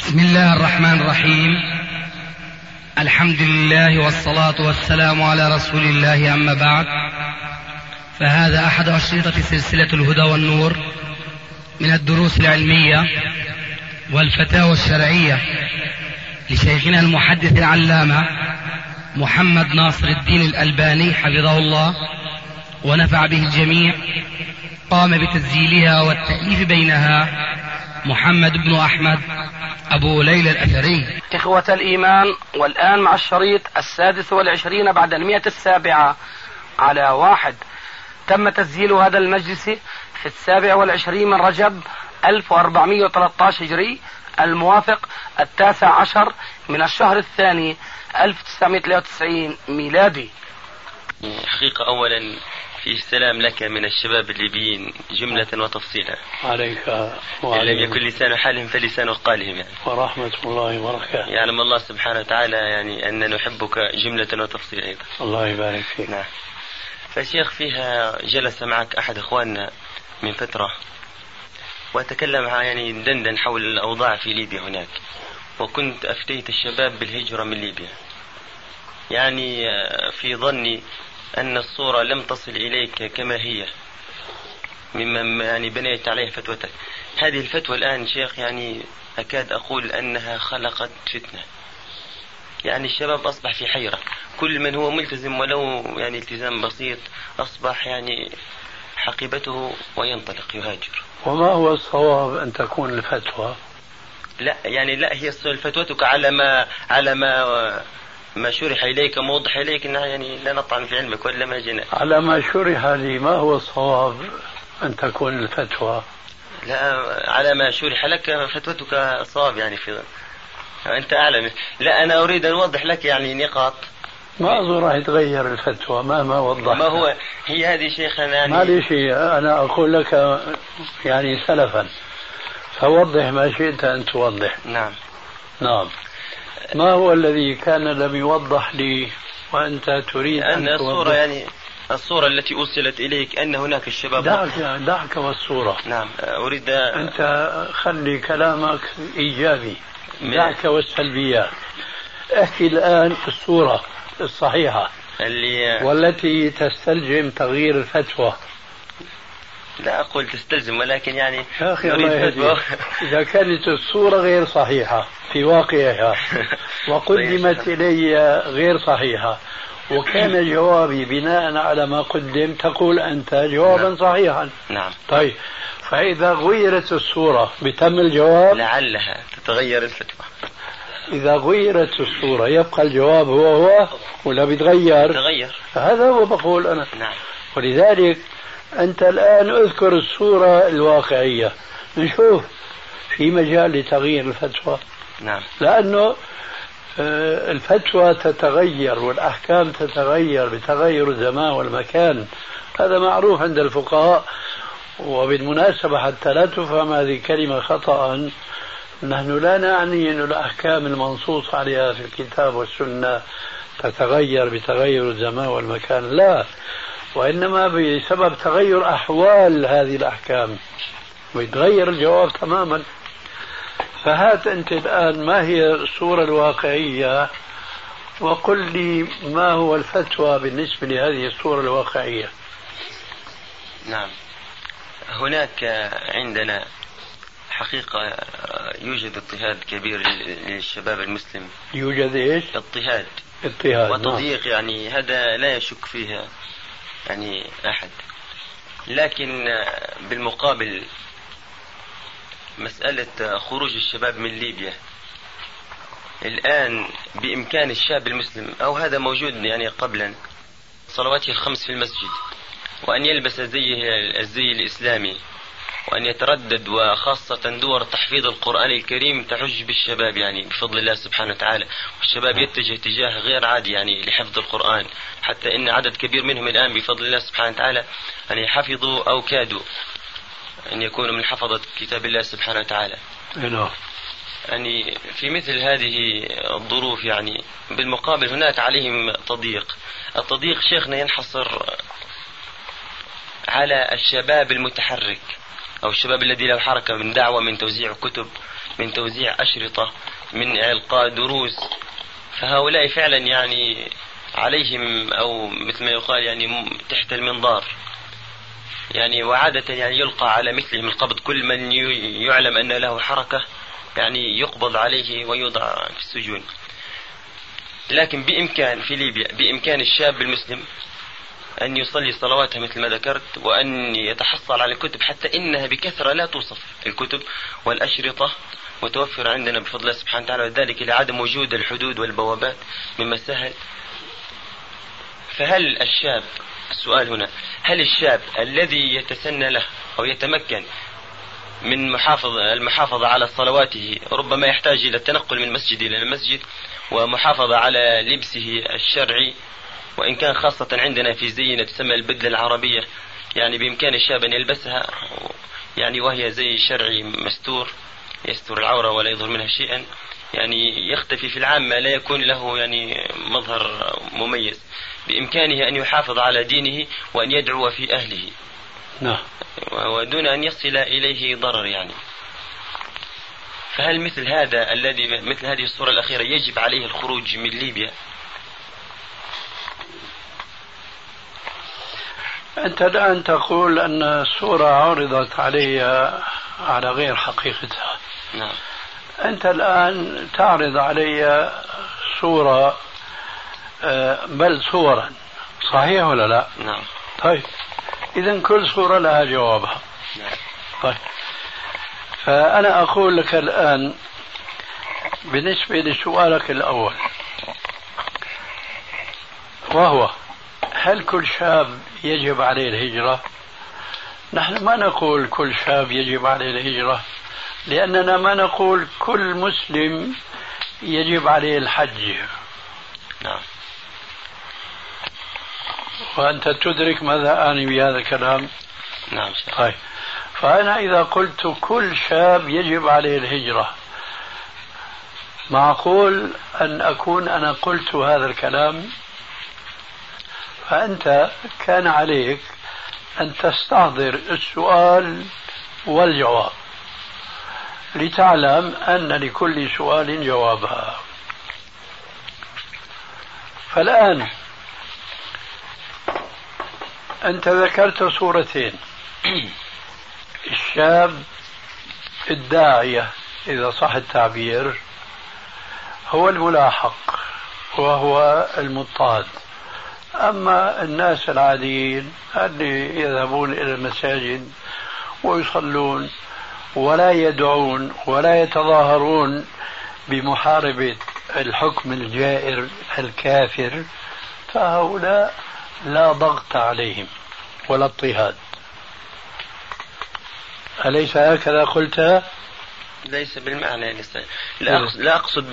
بسم الله الرحمن الرحيم. الحمد لله والصلاة والسلام على رسول الله، أما بعد، فهذا أحد أشرطة سلسلة الهدى والنور من الدروس العلمية والفتاوى الشرعية لشيخنا المحدث العلامة محمد ناصر الدين الألباني حفظه الله ونفع به الجميع. قام بتسجيلها والتأليف بينها محمد بن أحمد أبو ليلى الأثري. إخوة الإيمان، والآن مع الشريط 26 بعد 107 على 1. تم تسجيل هذا المجلس في 27 من رجب 1413 هجري، الموافق 19 من الشهر الثاني 1993 ميلادي. حقيقة أولا في السلام لك من الشباب الليبيين جملة وتفصيلا. عليك إن لم يكن لسان حالهم فلسان قالهم يعني. ورحمة الله وبركاته. يعلم الله سبحانه وتعالى يعني أن نحبك جملة وتفصيلا أيضا. الله يبارك فيك. نعم. فالشيخ فيها جلس معك أحد إخواننا من فترة وتكلم يعني دندن حول الأوضاع في ليبيا هناك، وكنت أفتيت الشباب بالهجرة من ليبيا، يعني في ظني أن الصورة لم تصل إليك كما هي مما يعني بنيت عليه فتوتك. هذه الفتوى الآن شيخ يعني أكاد أقول أنها خلقت فتنة، يعني الشباب أصبح في حيرة، كل من هو ملتزم ولو يعني التزام بسيط أصبح يعني حقيبته وينطلق يهاجر. وما هو الصواب أن تكون الفتوى؟ لا يعني لا، هي فتوتك على ما شرح إليك موضح إليك إنها يعني لا نطعن في علمك ولا ما جينا. على ما شرح لي ما هو الصواب أن تكون الفتوى؟ لا، على ما شرح لك فتوتك صواب يعني أنت أعلم. لا أنا أريد أن أوضح لك يعني نقاط. ما أظن راح يتغير الفتوى مهما وضح. ما هو هي هذه شيخنا يعني. ما لي شيء، أنا أقول لك يعني سلفا، فوضح ما شئت أن توضح. نعم. ما هو الذي كان لم يوضح لي وأنت تريد أن الصورة يعني الصورة التي أرسلت إليك أن هناك الشباب. دعك والصورة. نعم أريد أنت خلي كلامك إيجابي، دعك والسلبيات. احكي الآن الصورة الصحيحة والتي تستلزم تغيير الفتوى. لا أقول تستلزم، ولكن يعني يا أخي الله إذا كانت الصورة غير صحيحة في واقعها وقدمت إلي غير صحيحة وكان جوابي بناء على ما قدم، تقول أنت جوابا صحيحا. نعم. طيب فإذا غيرت الصورة بتم الجواب؟ لعلها تتغير الفتوى. إذا غيرت الصورة يبقى الجواب هو ولا بيتغير؟ تغير. هذا هو بقول أنا. نعم. ولذلك أنت الآن اذكر الصورة الواقعية، نشوف في مجال لتغيير الفتوى. نعم. لأنه الفتوى تتغير والأحكام تتغير بتغير الزمان والمكان، هذا معروف عند الفقهاء. وبالمناسبة حتى لا تفهم هذه الكلمة خطأ، نحن لا نعني أن الأحكام المنصوص عليها في الكتاب والسنة تتغير بتغير الزمان والمكان، لا، وإنما بسبب تغير أحوال هذه الأحكام ويتغير الجواب تماما. فهات أنت الآن ما هي الصورة الواقعية وقل لي ما هو الفتوى بالنسبة لهذه الصورة الواقعية. نعم. هناك عندنا حقيقة يوجد اضطهاد كبير للشباب المسلم. يوجد إيش؟ اضطهاد وتضييق، يعني هذا لا يشك فيها يعني أحد. لكن بالمقابل مسألة خروج الشباب من ليبيا الآن بإمكان الشاب المسلم، أو هذا موجود يعني قبلا، صلواته الخمس في المسجد، وأن يلبس الزي الإسلامي، وأن يتردد، وخاصة دور تحفيظ القرآن الكريم تحج بالشباب يعني بفضل الله سبحانه وتعالى، والشباب يتجه اتجاه غير عادي يعني لحفظ القرآن، حتى إن عدد كبير منهم الآن بفضل الله سبحانه وتعالى يعني حفظوا أو كادوا أن يكونوا من حفظة كتاب الله سبحانه وتعالى. يعني في مثل هذه الظروف يعني بالمقابل هناك عليهم تضييق. التضييق شيخنا ينحصر على الشباب المتحرك، أو الشباب الذي له حركة من دعوة، من توزيع كتب، من توزيع أشرطة، من إلقاء دروس. فهؤلاء فعلا يعني عليهم أو مثل ما يقال يعني تحت المنظار يعني، وعادة يعني يلقى على مثلهم القبض. كل من يعلم أن له حركة يعني يقبض عليه ويوضع في السجون. لكن بإمكان في ليبيا بإمكان الشاب المسلم أن يصلي صلواته مثل ما ذكرت، وأن يتحصل على الكتب، حتى إنها بكثرة لا توصف الكتب والأشرطة متوفرة عندنا بفضل الله سبحانه وتعالى، وذلك لعدم وجود الحدود والبوابات مما سهل. فهل الشاب، السؤال هنا، هل الشاب الذي يتسنى له أو يتمكن من المحافظة على صلواته ربما يحتاج إلى التنقل من مسجد إلى المسجد ومحافظة على لبسه الشرعي، وإن كان خاصة عندنا في زينا تسمى البدلة العربية، يعني بإمكان الشاب أن يلبسها يعني وهي زي شرعي مستور يستر العورة ولا يظهر منها شيئا، يعني يختفي في العامة لا يكون له يعني مظهر مميز. بإمكانه أن يحافظ على دينه وأن يدعو في أهله نعم، ودون أن يصل إليه ضرر يعني. فهل مثل هذا الذي مثل هذه الصورة الأخيرة يجب عليه الخروج من ليبيا؟ أنت الآن تقول أن الصورة عرضت علي على غير حقيقتها. نعم. أنت الآن تعرض علي صورة، بل صورا، صحيح ولا لا؟ نعم. طيب إذن كل صورة لها جوابها. نعم. طيب فأنا أقول لك الآن بالنسبة لسؤالك الأول، وهو هل كل شاب يجب عليه الهجرة؟ نحن ما نقول كل شاب يجب عليه الهجرة، لأننا ما نقول كل مسلم يجب عليه الحج. نعم. وأنت تدرك ماذا أعني بهذا الكلام؟ نعم. طيب فأنا إذا قلت كل شاب يجب عليه الهجرة، معقول أن أكون أنا قلت هذا الكلام؟ فأنت كان عليك أن تستحضر السؤال والجواب لتعلم أن لكل سؤال جوابها. فالآن أنت ذكرت صورتين، الشاب الداعية إذا صح التعبير هو الملاحق وهو المضطهد، أما الناس العاديين اللي يذهبون إلى المساجد ويصلون ولا يدعون ولا يتظاهرون بمحاربة الحكم الجائر الكافر، فهؤلاء لا ضغط عليهم ولا اضطهاد. أليس هكذا قلت؟ ليس بالمعنى، لا أقصد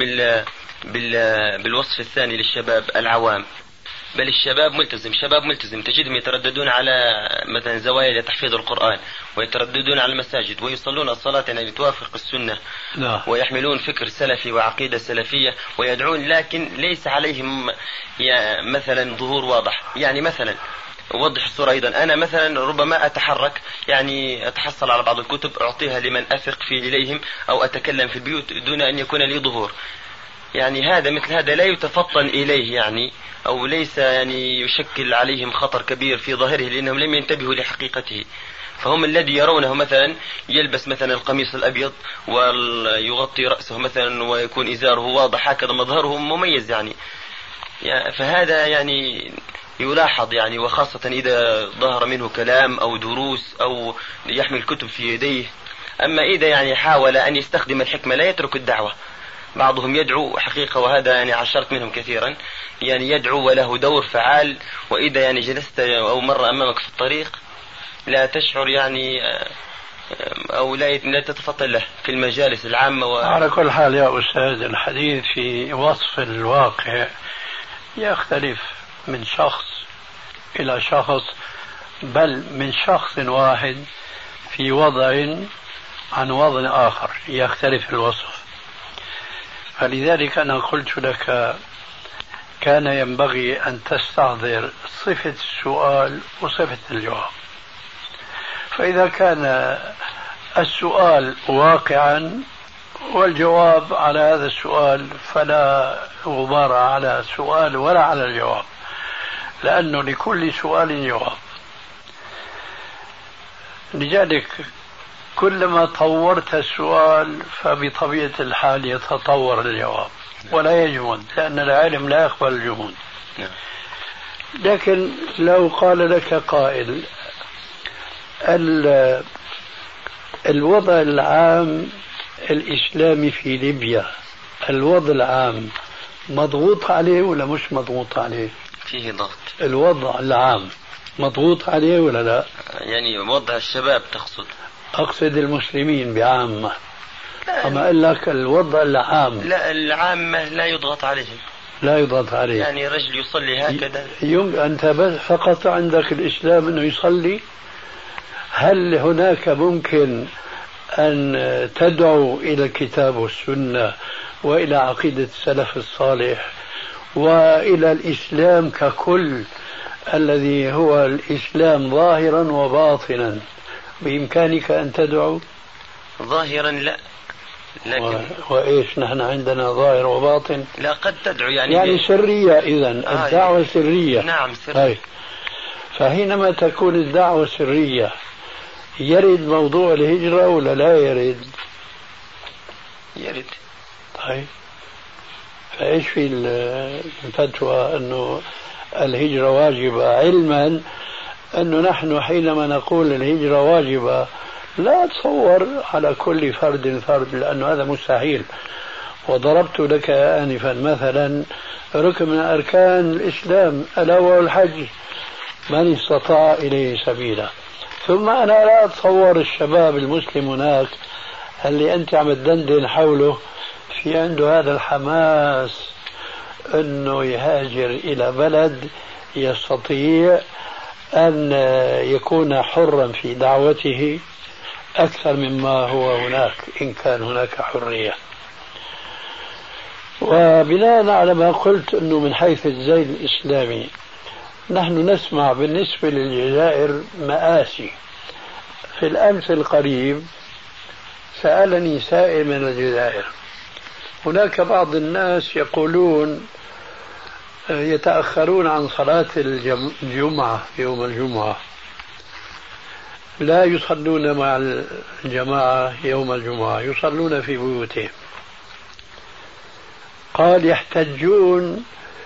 بالوصف الثاني للشباب العوام، بل الشباب ملتزم، شباب ملتزم تجدهم يترددون على مثلا زوايا لتحفيظ القرآن، ويترددون على المساجد ويصلون الصلاة يعني توافق السنة. لا. ويحملون فكر سلفي وعقيدة سلفية ويدعون، لكن ليس عليهم مثلا ظهور واضح. يعني مثلا أوضح الصورة أيضا، أنا مثلا ربما أتحرك يعني أتحصل على بعض الكتب أعطيها لمن أثق في إليهم، أو أتكلم في البيوت دون أن يكون لي ظهور. يعني هذا مثل هذا لا يتفطن إليه يعني، أو ليس يعني يشكل عليهم خطر كبير في ظاهره، لأنهم لم ينتبهوا لحقيقته. فهم الذي يرونه مثلا يلبس مثلا القميص الأبيض ويغطي رأسه مثلا ويكون إزاره واضح، هكذا مظهره مميز يعني. فهذا يعني يلاحظ يعني، وخاصة إذا ظهر منه كلام أو دروس أو يحمل كتب في يديه. أما إذا يعني حاول أن يستخدم الحكمة لا يترك الدعوة. بعضهم يدعو حقيقة، وهذا يعني عشرت منهم كثيرا، يعني يدعو وله دور فعال، وإذا يعني جلست أو مر أمامك في الطريق لا تشعر يعني أو لا تتفطن له في المجالس العامة على كل حال يا أستاذ، الحديث في وصف الواقع يختلف من شخص إلى شخص، بل من شخص واحد في وضع عن وضع آخر يختلف الوصف. فلذلك أنا قلت لك كان ينبغي أن تستحضر صفة السؤال وصفة الجواب. فإذا كان السؤال واقعا والجواب على هذا السؤال فلا غبار على السؤال ولا على الجواب، لأنه لكل سؤال جواب. لذلك كلما طورت السؤال فبطبيعة الحال يتطور الجواب ولا يجمد، لأن العلم لا يقبل الجمود. لكن لو قال لك قائل الوضع العام الإسلامي في ليبيا، الوضع العام مضغوط عليه ولا مش مضغوط عليه؟ فيه ضغط. الوضع العام مضغوط عليه ولا لا؟ يعني وضع الشباب تقصد؟ أقصد المسلمين بعامة. أما أقول لك الوضع العام. لا، العامة لا يضغط عليهم. لا يضغط عليه. يعني رجل يصلي هكذا. أنت بس فقط عندك الإسلام أنه يصلي. هل هناك ممكن أن تدعو إلى الكتاب والسنة وإلى عقيدة السلف الصالح وإلى الإسلام ككل الذي هو الإسلام ظاهرا وباطنا، بإمكانك أن تدعو؟ ظاهرا لا، لكن وإيش نحن عندنا ظاهر وباطن؟ لا، قد تدعو يعني سرية. إذن الدعوة سرية. نعم سرية. فحينما تكون الدعوة سرية يرد موضوع الهجرة ولا لا يرد؟ يرد. طيب فإيش في الفتوى أنه الهجرة واجبة، علما أنه نحن حينما نقول الهجرة واجبة لا تصور على كل فرد فرد، لأنه هذا مستحيل. وضربت لك آنفا مثلا ركن من أركان الإسلام ألا وهو الحج، من استطاع إليه سبيلا. ثم أنا لا أتصور الشباب المسلم هناك اللي أنت عم تدندن حوله في عنده هذا الحماس أنه يهاجر إلى بلد يستطيع أن يكون حرا في دعوته أكثر مما هو هناك إن كان هناك حرية. وبناء على ما قلت أنه من حيث الزي الإسلامي نحن نسمع بالنسبة للجزائر مآسي. في الأمس القريب سألني سائل من الجزائر، هناك بعض الناس يقولون يتأخرون عن صلاة الجمعة يوم الجمعة، لا يصلون مع الجماعة يوم الجمعة، يصلون في بيوتهم. قال يحتجون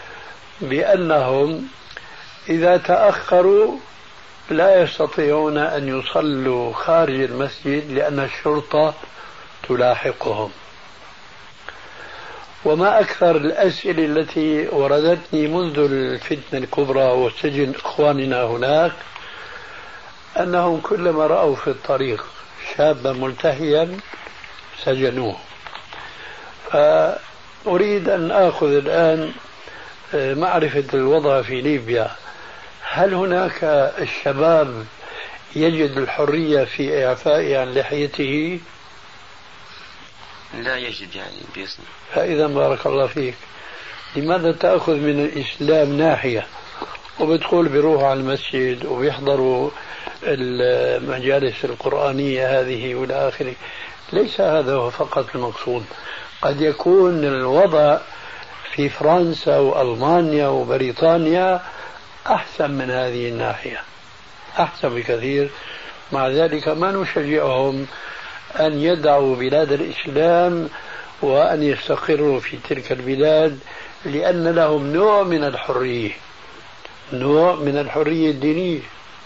بأنهم إذا تأخروا لا يستطيعون أن يصلوا خارج المسجد لأن الشرطة تلاحقهم. وما أكثر الأسئلة التي وردتني منذ الفتنة الكبرى وسجن إخواننا هناك أنهم كلما رأوا في الطريق شابا ملتهيا سجنوه. فأريد أن آخذ الآن معرفة الوضع في ليبيا. هل هناك الشباب يجد الحرية في إعفائه عن لحيته؟ لا يجد يعني بيصنع. فإذا بارك الله فيك، لماذا تأخذ من الإسلام ناحية وبتقول بيروحوا على المسجد وبيحضروا المجالس القرآنية هذه والى آخره؟ ليس هذا هو فقط المقصود. قد يكون الوضع في فرنسا وألمانيا وبريطانيا أحسن من هذه الناحية، أحسن بكثير. مع ذلك ما نشجعهم أن يدعوا بلاد الإسلام وأن يستقروا في تلك البلاد، لأن لهم نوع من الحرية، نوع من الحرية الدينية.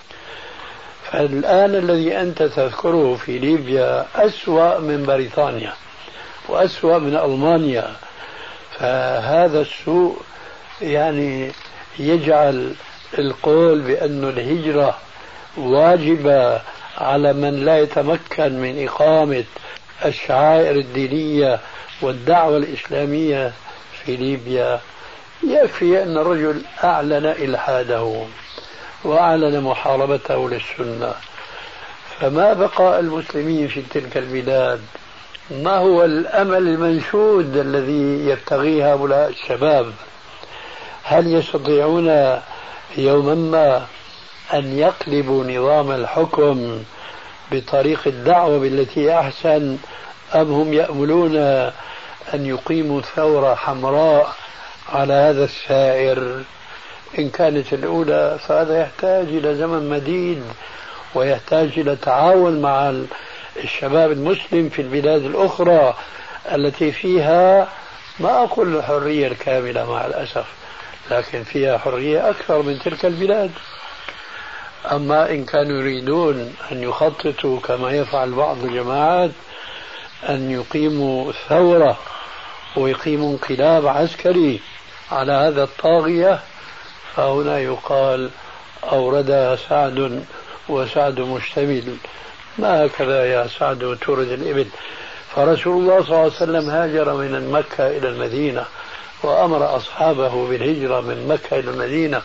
فالآن الذي أنت تذكره في ليبيا أسوأ من بريطانيا وأسوأ من ألمانيا. فهذا السوء يعني يجعل القول بأن الهجرة واجبة على من لا يتمكن من إقامة الشعائر الدينية والدعوة الإسلامية في ليبيا. يكفي أن الرجل أعلن إلحاده وأعلن محاربته للسنة، فما بقى المسلمين في تلك البلاد؟ ما هو الأمل المنشود الذي يبتغيه هؤلاء الشباب؟ هل يستطيعون يوما ما أن يقلبوا نظام الحكم بطريق الدعوة بالتي أحسن، أم هم يأملون أن يقيموا ثورة حمراء على هذا السائر؟ إن كانت الأولى فهذا يحتاج إلى زمن مديد، ويحتاج إلى تعاون مع الشباب المسلم في البلاد الأخرى التي فيها، ما أقول الحرية الكاملة مع الأسف، لكن فيها حرية أكثر من تلك البلاد. أما إن كانوا يريدون أن يخططوا كما يفعل بعض الجماعات أن يقيموا ثورة ويقيموا انقلاب عسكري على هذا الطاغية، فهنا يقال أوردها سعد وسعد مشتمل، ما هكذا يا سعد تورد الإبل. فرسول الله صلى الله عليه وسلم هاجر من مكة إلى المدينة وأمر أصحابه بالهجرة من مكة إلى المدينة،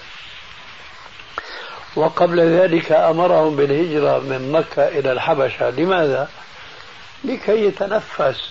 وقبل ذلك أمرهم بالهجرة من مكة إلى الحبشة. لماذا؟ لكي يتنفس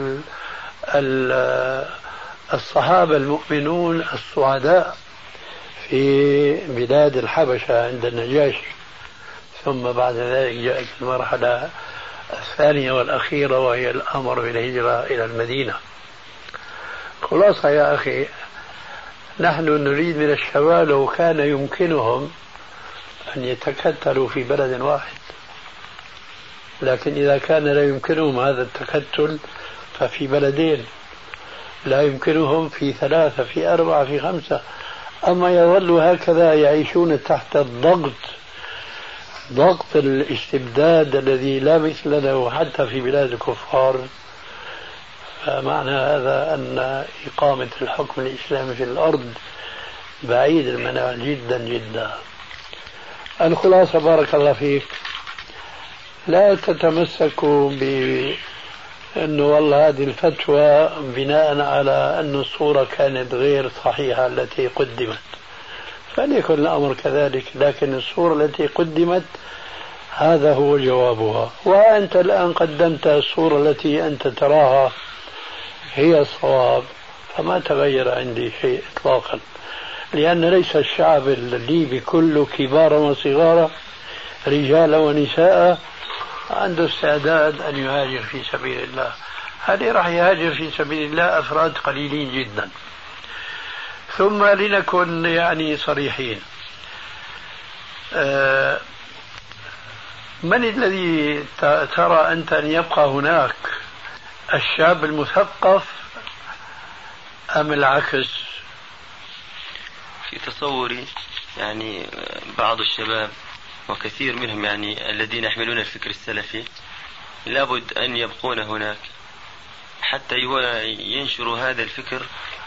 الصحابة المؤمنون السعداء في بلاد الحبشة عند النجاشي. ثم بعد ذلك جاءت المرحلة الثانية والأخيرة وهي الأمر بالهجرة إلى المدينة. خلاصة يا أخي، نحن نريد من الشباب لو كان يمكنهم أن يتكتلوا في بلد واحد، لكن إذا كان لا يمكنهم هذا التكتل ففي بلدين، لا يمكنهم في 3 في 4 في 5. أما يظلوا هكذا يعيشون تحت ضغط الاستبداد الذي لا مثل له حتى في بلاد الكفار، فمعنى هذا أن إقامة الحكم الإسلامي في الأرض بعيد المنال جدا جدا. الخلاصة بارك الله فيك، لا تتمسكوا بأنه والله هذه الفتوى بناء على أن الصورة كانت غير صحيحة التي قدمت، فليكن الأمر كذلك، لكن الصورة التي قدمت هذا هو جوابها. وأنت الآن قدمت الصورة التي أنت تراها هي الصواب، فما تغير عندي شيء إطلاقا، لأن ليس الشعب الليبي كله كبارا وصغارا رجالا ونساء عنده استعداد أن يهاجر في سبيل الله. هذه راح يهاجر في سبيل الله أفراد قليلين جدا. ثم لنكن يعني صريحين، من الذي ترى أنت أن يبقى هناك، الشاب المثقف أم العكس؟ في تصوري يعني بعض الشباب وكثير منهم يعني الذين يحملون الفكر السلفي لابد أن يبقون هناك حتى ينشروا هذا الفكر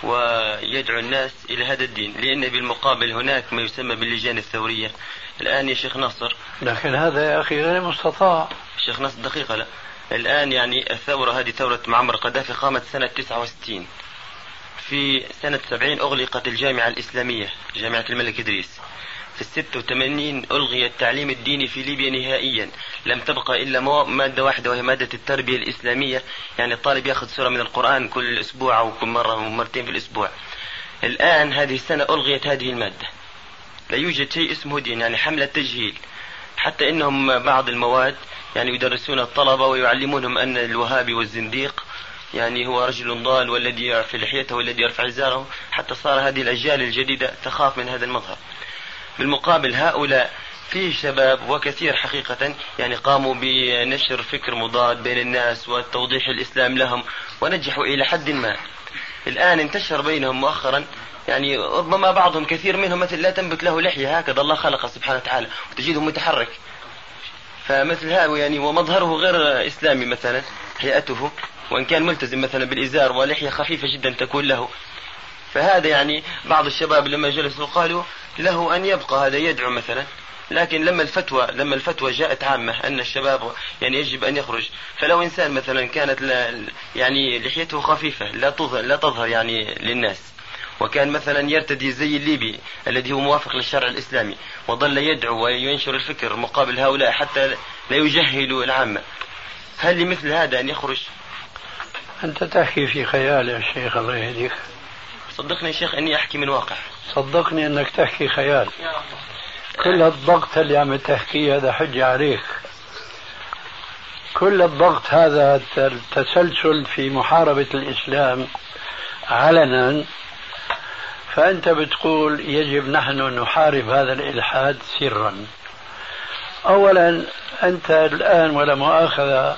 ويدعو الناس إلى هذا الدين، لأن بالمقابل هناك ما يسمى باللجان الثورية الآن يا شيخ ناصر. لكن هذا يا أخي غير مستطاع. شيخ ناصر دقيقة، لا الآن يعني الثورة هذه ثورة معمر قذافي قامت سنة 69. في سنة 70 أغلقت الجامعة الإسلامية جامعة الملك إدريس. في 86 ألغي التعليم الديني في ليبيا نهائيا، لم تبقى إلا مادة واحدة وهي مادة التربية الإسلامية، يعني الطالب يأخذ سورة من القرآن كل أسبوع أو كل مرة ومرتين في الأسبوع. الآن هذه السنة ألغيت هذه المادة، لا يوجد شيء اسمه دين، يعني حملة تجهيل، حتى إنهم بعض المواد يعني يدرسون الطلبة ويعلمونهم أن الوهابي والزنديق يعني هو رجل ضال والذي يرفع لحيته والذي يرفع إزاره، حتى صار هذه الأجيال الجديدة تخاف من هذا المظهر. بالمقابل هؤلاء فيه شباب وكثير حقيقة يعني قاموا بنشر فكر مضاد بين الناس وتوضيح الإسلام لهم ونجحوا إلى حد ما. الآن انتشر بينهم مؤخرا يعني ربما بعضهم كثير منهم مثل لا تنبت له لحية، هكذا الله خلقه سبحانه وتعالى، وتجده متحرك، فمثل هذا يعني ومظهره غير إسلامي مثلا هيئته، وإن كان ملتزم مثلا بالإزار ولحية خفيفة جدا تكون له. فهذا يعني بعض الشباب لما جلسوا قالوا له أن يبقى هذا يدعو مثلا، لكن لما الفتوى جاءت عامة أن الشباب يعني يجب أن يخرج، فلو إنسان مثلا كانت يعني لحيته خفيفة لا تظهر يعني للناس، وكان مثلا يرتدي زي الليبي الذي هو موافق للشرع الإسلامي وظل يدعو وينشر الفكر مقابل هؤلاء حتى لا يجهلوا العامة، هل لمثل هذا أن يخرج؟ أنت تحكي في خيال يا شيخ، الله يهديك. صدقني يا شيخ أني أحكي من واقع. صدقني أنك تحكي خيال. كل الضغط اللي عم تحكيه هذا حجة عليك. كل الضغط هذا التسلسل في محاربة الإسلام علنا، فأنت بتقول يجب نحن نحارب هذا الإلحاد سرا. أولا أنت الآن ولا مؤاخذة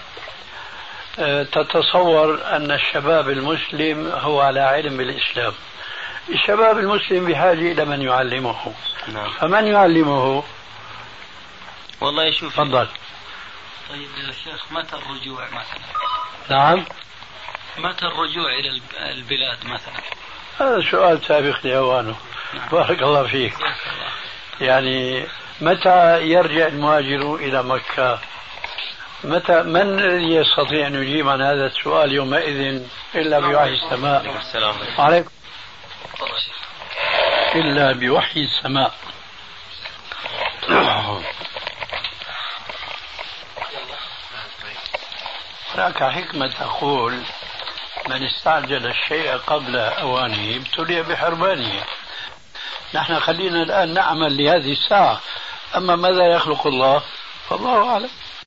تتصور أن الشباب المسلم هو على علم بالإسلام. الشباب المسلم بحاجة إلى من يعلمه. نعم. فمن يعلمه؟ والله يشوف. تفضل. طيب يا شيخ متى الرجوع مثلا؟ نعم. متى الرجوع إلى البلاد مثلا؟ هذا سؤال سابق لأوانه. نعم. بارك الله فيك. يعني متى يرجع المهاجر إلى مكة؟ متى؟ من يستطيع أن يجيب عن هذا السؤال يومئذ إلا بوحي السماء؟ السلام عليكم. إلا بوحي السماء. هناك حكمة تقول من استعجل الشيء قبل أوانه ابتلي بحرمانه. نحن خلينا الآن نعمل لهذه الساعة، أما ماذا يخلق الله فالله أعلم.